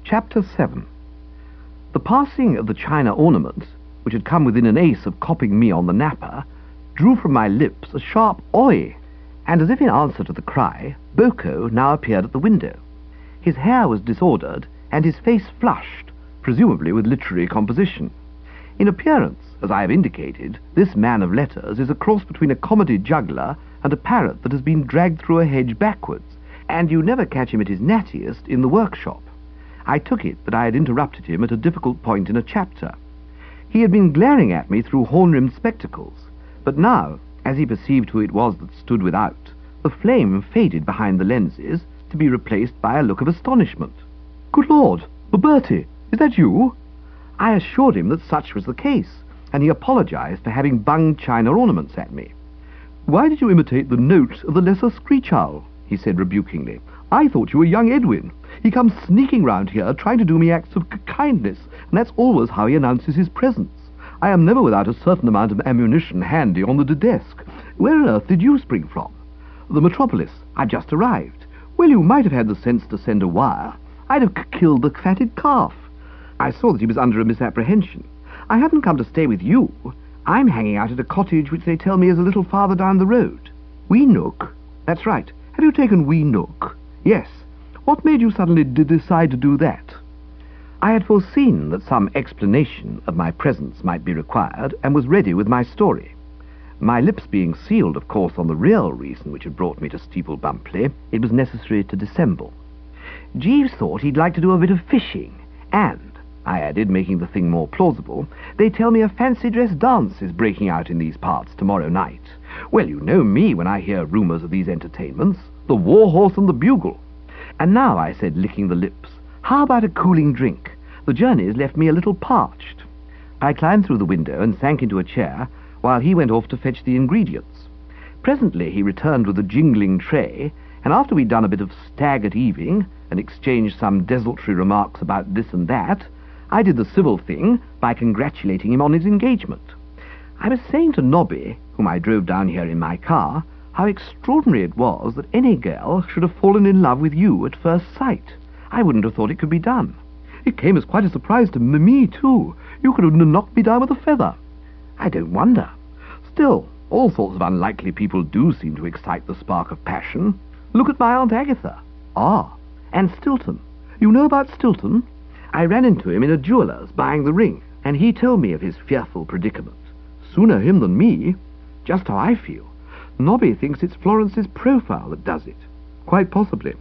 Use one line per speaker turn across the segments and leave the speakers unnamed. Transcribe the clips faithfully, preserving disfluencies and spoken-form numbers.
Chapter seven. The passing of the china ornament, which had come within an ace of copying me on the napper, drew from my lips a sharp oi, and as if in answer to the cry, Boko now appeared at the window. His hair was disordered, and his face flushed, presumably with literary composition. In appearance, as I have indicated, this man of letters is a cross between a comedy juggler and a parrot that has been dragged through a hedge backwards, and you never catch him at his nattiest in the workshop. I took it that I had interrupted him at a difficult point in a chapter. He had been glaring at me through horn-rimmed spectacles, but now, as he perceived who it was that stood without, the flame faded behind the lenses to be replaced by a look of astonishment. "Good Lord, Bertie, is that you?" I assured him that such was the case, and he apologized for having bunged china ornaments at me. "Why did you imitate the note of the lesser screech owl?" he said rebukingly. "I thought you were young Edwin. He comes sneaking round here trying to do me acts of kindness, and that's always how he announces his presence. I am never without a certain amount of ammunition handy on the desk. Where on earth did you spring from?" "The metropolis. I've just arrived." "Well, you might have had the sense to send a wire. I'd have c- killed the fatted calf." I saw that he was under a misapprehension. "I haven't come to stay with you. I'm hanging out at a cottage which they tell me is a little farther down the road." "Wee Nook?" "That's right. Have you taken Wee Nook?" "Yes. What made you suddenly d- decide to do that?" I had foreseen that some explanation of my presence might be required, and was ready with my story. My lips being sealed, of course, on the real reason which had brought me to Steeple Bumpley, it was necessary to dissemble. "Jeeves thought he'd like to do a bit of fishing, and," I added, making the thing more plausible, "they tell me a fancy-dress dance is breaking out in these parts tomorrow night. Well, you know me when I hear rumours of these entertainments. The war horse and the bugle. And now," I said, licking the lips, "how about a cooling drink? The journey's left me a little parched." I climbed through the window and sank into a chair, while he went off to fetch the ingredients. Presently he returned with a jingling tray, and after we'd done a bit of staggered eaving, and exchanged some desultory remarks about this and that, I did the civil thing by congratulating him on his engagement. I was saying to Nobby, whom I drove down here in my car, how extraordinary it was that any girl should have fallen in love with you at first sight. I wouldn't have thought it could be done. "It came as quite a surprise to m- me, too. You could have knocked me down with a feather." "I don't wonder. Still, all sorts of unlikely people do seem to excite the spark of passion. Look at my Aunt Agatha." "Ah, and Stilton. You know about Stilton?" I ran into him in a jeweller's buying the ring, and he told me of his fearful predicament. "Sooner him than me." "Just how I feel. Nobby thinks it's Florence's profile that does it." "Quite possibly."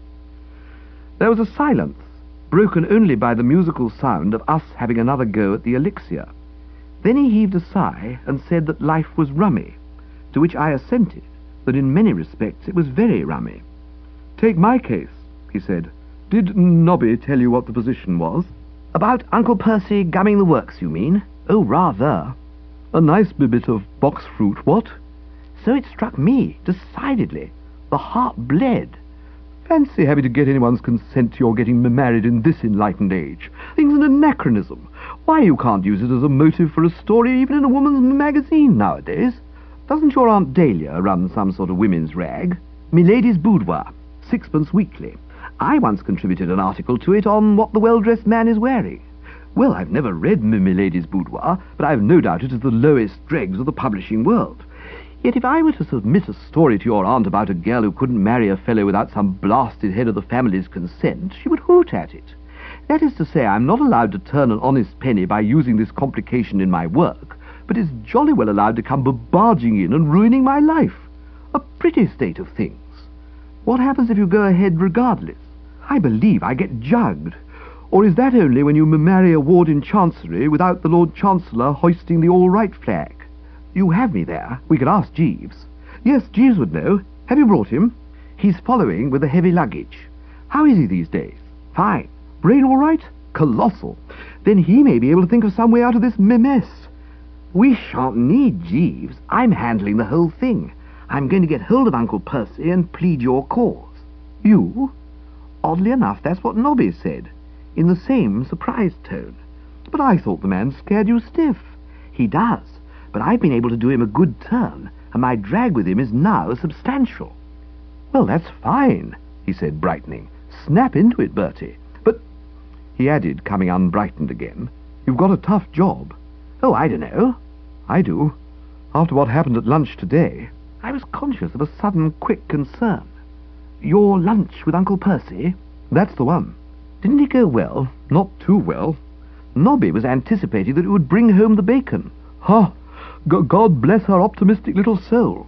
There was a silence, broken only by the musical sound of us having another go at the elixir. Then he heaved a sigh and said that life was rummy, to which I assented, that in many respects it was very rummy. "Take my case," he said. "Did Nobby tell you what the position was?" "About Uncle Percy gumming the works, you mean?" "Oh, rather." "A nice bit of box fruit, what?" "So it struck me, decidedly. The heart bled." "Fancy having to get anyone's consent to your getting married in this enlightened age. Thing's an anachronism. Why, you can't use it as a motive for a story even in a woman's magazine nowadays. Doesn't your Aunt Dahlia run some sort of women's rag? Milady's Boudoir, sixpence weekly. I once contributed an article to it on what the well-dressed man is wearing. Well, I've never read Milady's Boudoir, but I've no doubt it is the lowest dregs of the publishing world. Yet if I were to submit a story to your aunt about a girl who couldn't marry a fellow without some blasted head of the family's consent, she would hoot at it. That is to say, I'm not allowed to turn an honest penny by using this complication in my work, but is jolly well allowed to come barging in and ruining my life. A pretty state of things. What happens if you go ahead regardless? I believe I get jugged. Or is that only when you marry a ward in Chancery without the Lord Chancellor hoisting the all-right flag? You have me there. We could ask Jeeves." "Yes, Jeeves would know. Have you brought him?" "He's following with the heavy luggage." "How is he these days?" "Fine." "Brain all right?" "Colossal." "Then he may be able to think of some way out of this m- mess." "We shan't need Jeeves. I'm handling the whole thing. I'm going to get hold of Uncle Percy and plead your cause." "You?" "Oddly enough, that's what Nobby said, in the same surprised tone." "But I thought the man scared you stiff." "He does. But I've been able to do him a good turn, and my drag with him is now substantial." "Well, that's fine," he said, brightening. "Snap into it, Bertie. But he added, coming unbrightened again. "You've got a tough job." "Oh, I don't know." "I do. After what happened at lunch today." I was conscious of a sudden, quick concern. "Your lunch with Uncle Percy?" "That's the one." "Didn't it go well?" "Not too well. Nobby was anticipating that it would bring home the bacon." "Ha! G- God bless her optimistic little soul."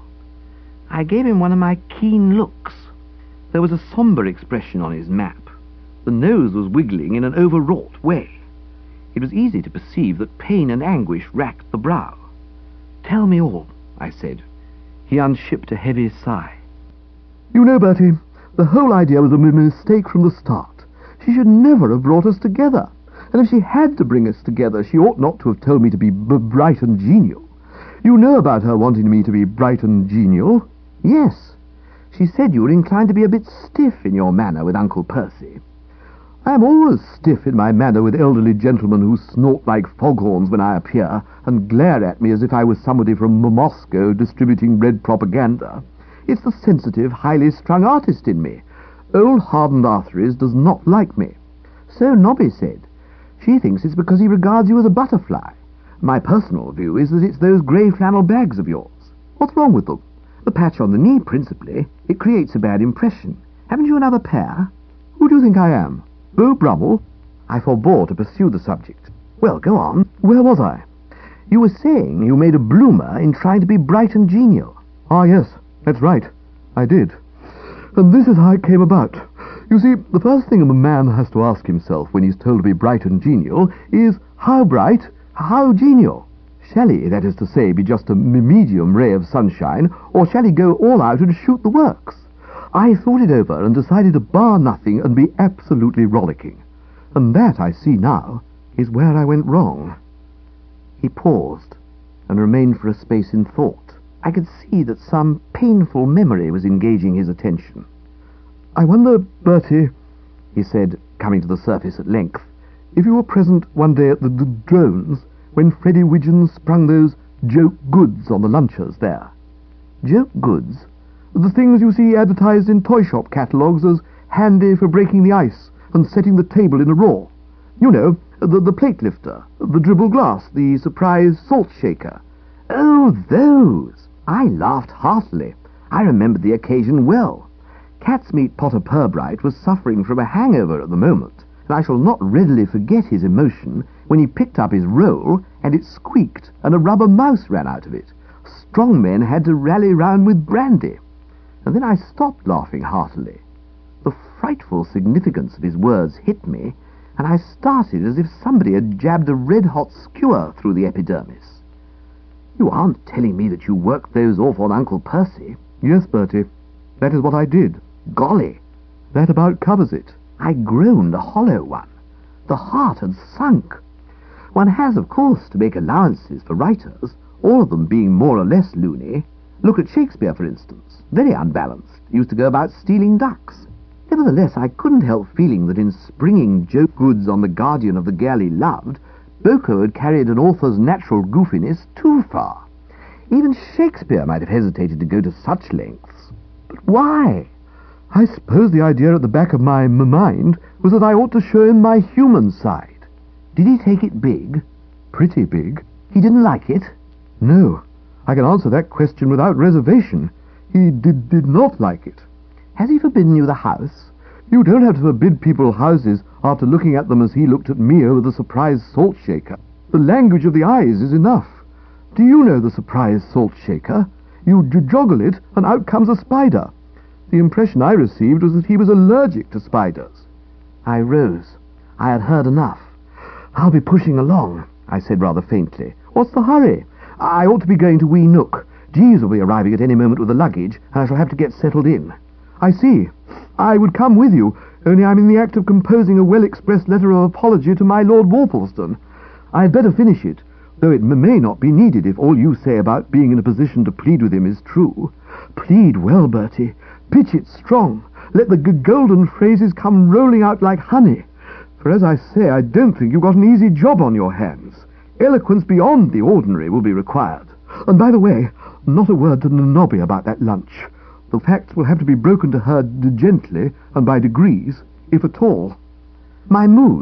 I gave him one of my keen looks. There was a sombre expression on his map. The nose was wiggling in an overwrought way. It was easy to perceive that pain and anguish racked the brow. "Tell me all," I said. He unshipped a heavy sigh. "You know, Bertie, the whole idea was a mistake from the start. She should never have brought us together. And if she had to bring us together, she ought not to have told me to be b- bright and genial. You know about her wanting me to be bright and genial?" "Yes. She said you were inclined to be a bit stiff in your manner with Uncle Percy." "I am always stiff in my manner with elderly gentlemen who snort like foghorns when I appear, and glare at me as if I was somebody from Moscow distributing red propaganda. It's the sensitive, highly strung artist in me. Old hardened arteries does not like me." "So Nobby said. She thinks it's because he regards you as a butterfly. My personal view is that it's those grey flannel bags of yours. What's wrong with them?" "The patch on the knee, principally. It creates a bad impression. Haven't you another pair?" "Who do you think I am? Beau Brummel?" I forbore to pursue the subject. "Well, go on. Where was I?" "You were saying you made a bloomer in trying to be bright and genial." "Ah, yes, that's right. I did. And this is how it came about. You see, the first thing a man has to ask himself when he's told to be bright and genial is, how bright, how genial? Shall he, that is to say, be just a medium ray of sunshine, or shall he go all out and shoot the works? I thought it over and decided to bar nothing and be absolutely rollicking. And that, I see now, is where I went wrong." He paused and remained for a space in thought. I could see that some painful memory was engaging his attention. "I wonder, Bertie," he said, coming to the surface at length, "if you were present one day at the, the Drones when Freddie Widgeon sprung those joke goods on the lunchers there." "Joke goods?" "The things you see advertised in toy shop catalogues as handy for breaking the ice and setting the table in a roar. You know, the, the plate lifter, the dribble glass, the surprise salt shaker." "Oh, those!" I laughed heartily. I remembered the occasion well. Catsmeat Potter Purbright was suffering from a hangover at the moment, and I shall not readily forget his emotion when he picked up his roll and it squeaked and a rubber mouse ran out of it. Strong men had to rally round with brandy. And then I stopped laughing heartily. The frightful significance of his words hit me, and I started as if somebody had jabbed a red-hot skewer through the epidermis. "You aren't telling me that you worked those off on Uncle Percy?" "Yes, Bertie, that is what I did." "Golly,
that about covers it."
I groaned a hollow one. The heart had sunk. One has, of course, to make allowances for writers, all of them being more or less loony. Look at Shakespeare, for instance. Very unbalanced. Used to go about stealing ducks. Nevertheless, I couldn't help feeling that in springing joke goods on the guardian of the girl he loved, Boko had carried an author's natural goofiness too far. Even Shakespeare might have hesitated to go to such lengths. But why?
I suppose the idea at the back of my m- mind was that I ought to show him my human side.
Did he take it big?
Pretty big.
He didn't like it?
No. I can answer that question without reservation. He did, did not like it.
Has he forbidden you the house?
You don't have to forbid people houses after looking at them as he looked at me over the surprise salt shaker. The language of the eyes is enough. Do you know the surprise salt shaker? You j- joggle it, and out comes a spider. The impression I received was that he was allergic to spiders.
I rose. I had heard enough. "I'll be pushing along," I said rather faintly.
"What's the hurry?"
"I ought to be going to Wee Nook. Jeeves will be arriving at any moment with the luggage, and I shall have to get settled in."
"I see. I would come with you, only I'm in the act of composing a well-expressed letter of apology to my Lord Worplesdon. I'd better finish it, though it m- may not be needed if all you say about being in a position to plead with him is true. Plead well, Bertie. Pitch it strong. Let the g- golden phrases come rolling out like honey. For as I say, I don't think you've got an easy job on your hands. Eloquence beyond the ordinary will be required. And by the way, not a word to Nobby about that lunch. The facts will have to be broken to her d- gently and by degrees, if at all."
My mood,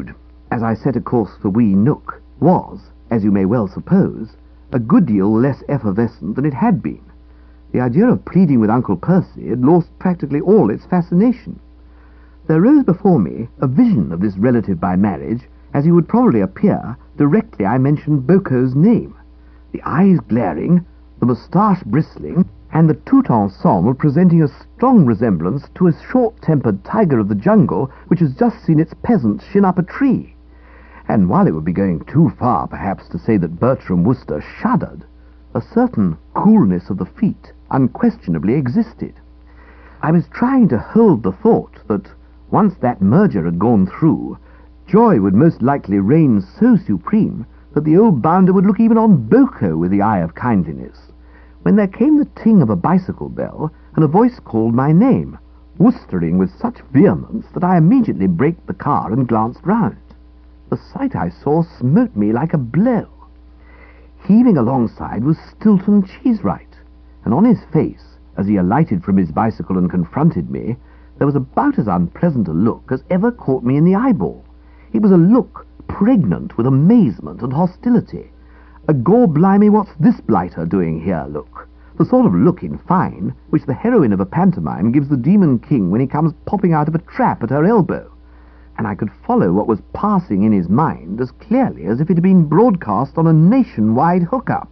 as I set a course for Wee Nook, was, as you may well suppose, a good deal less effervescent than it had been. The idea of pleading with Uncle Percy had lost practically all its fascination. There rose before me a vision of this relative by marriage as he would probably appear directly I mentioned Boco's name, the eyes glaring, the moustache bristling, and the tout ensemble presenting a strong resemblance to a short-tempered tiger of the jungle which has just seen its peasants shin up a tree. And while it would be going too far, perhaps, to say that Bertram Wooster shuddered, a certain coolness of the feet unquestionably existed. I was trying to hold the thought that, once that merger had gone through, joy would most likely reign so supreme that the old bounder would look even on Boco with the eye of kindliness, when there came the ting of a bicycle bell, and a voice called my name, woostering with such vehemence that I immediately braked the car and glanced round. The sight I saw smote me like a blow. Heaving alongside was Stilton Cheesewright, and on his face, as he alighted from his bicycle and confronted me, there was about as unpleasant a look as ever caught me in the eyeball. It was a look pregnant with amazement and hostility. A gore-blimey, what's this blighter doing here look. The sort of look, in fine, which the heroine of a pantomime gives the Demon King when he comes popping out of a trap at her elbow. And I could follow what was passing in his mind as clearly as if it had been broadcast on a nationwide hookup.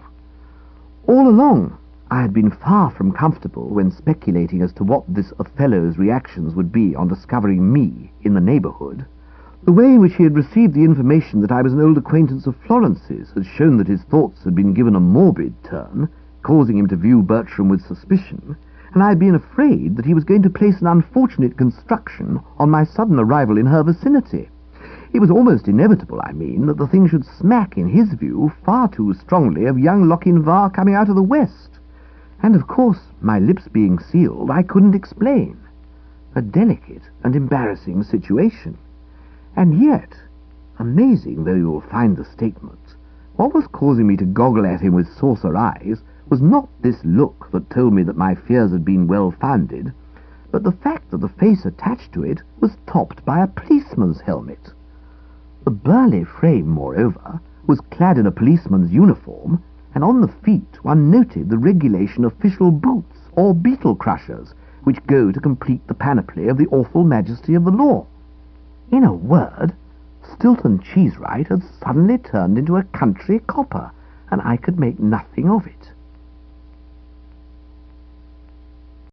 All along, I had been far from comfortable when speculating as to what this Othello's reactions would be on discovering me in the neighbourhood. The way in which he had received the information that I was an old acquaintance of Florence's had shown that his thoughts had been given a morbid turn, causing him to view Bertram with suspicion, and I had been afraid that he was going to place an unfortunate construction on my sudden arrival in her vicinity. It was almost inevitable, I mean, that the thing should smack, in his view, far too strongly of young Lochinvar coming out of the west. And, of course, my lips being sealed, I couldn't explain. A delicate and embarrassing situation. And yet, amazing though you will find the statement, what was causing me to goggle at him with saucer eyes was not this look that told me that my fears had been well-founded, but the fact that the face attached to it was topped by a policeman's helmet. The burly frame, moreover, was clad in a policeman's uniform, and on the feet one noted the regulation official boots, or beetle crushers, which go to complete the panoply of the awful majesty of the law. In a word, Stilton Cheesewright had suddenly turned into a country copper, and I could make nothing of it.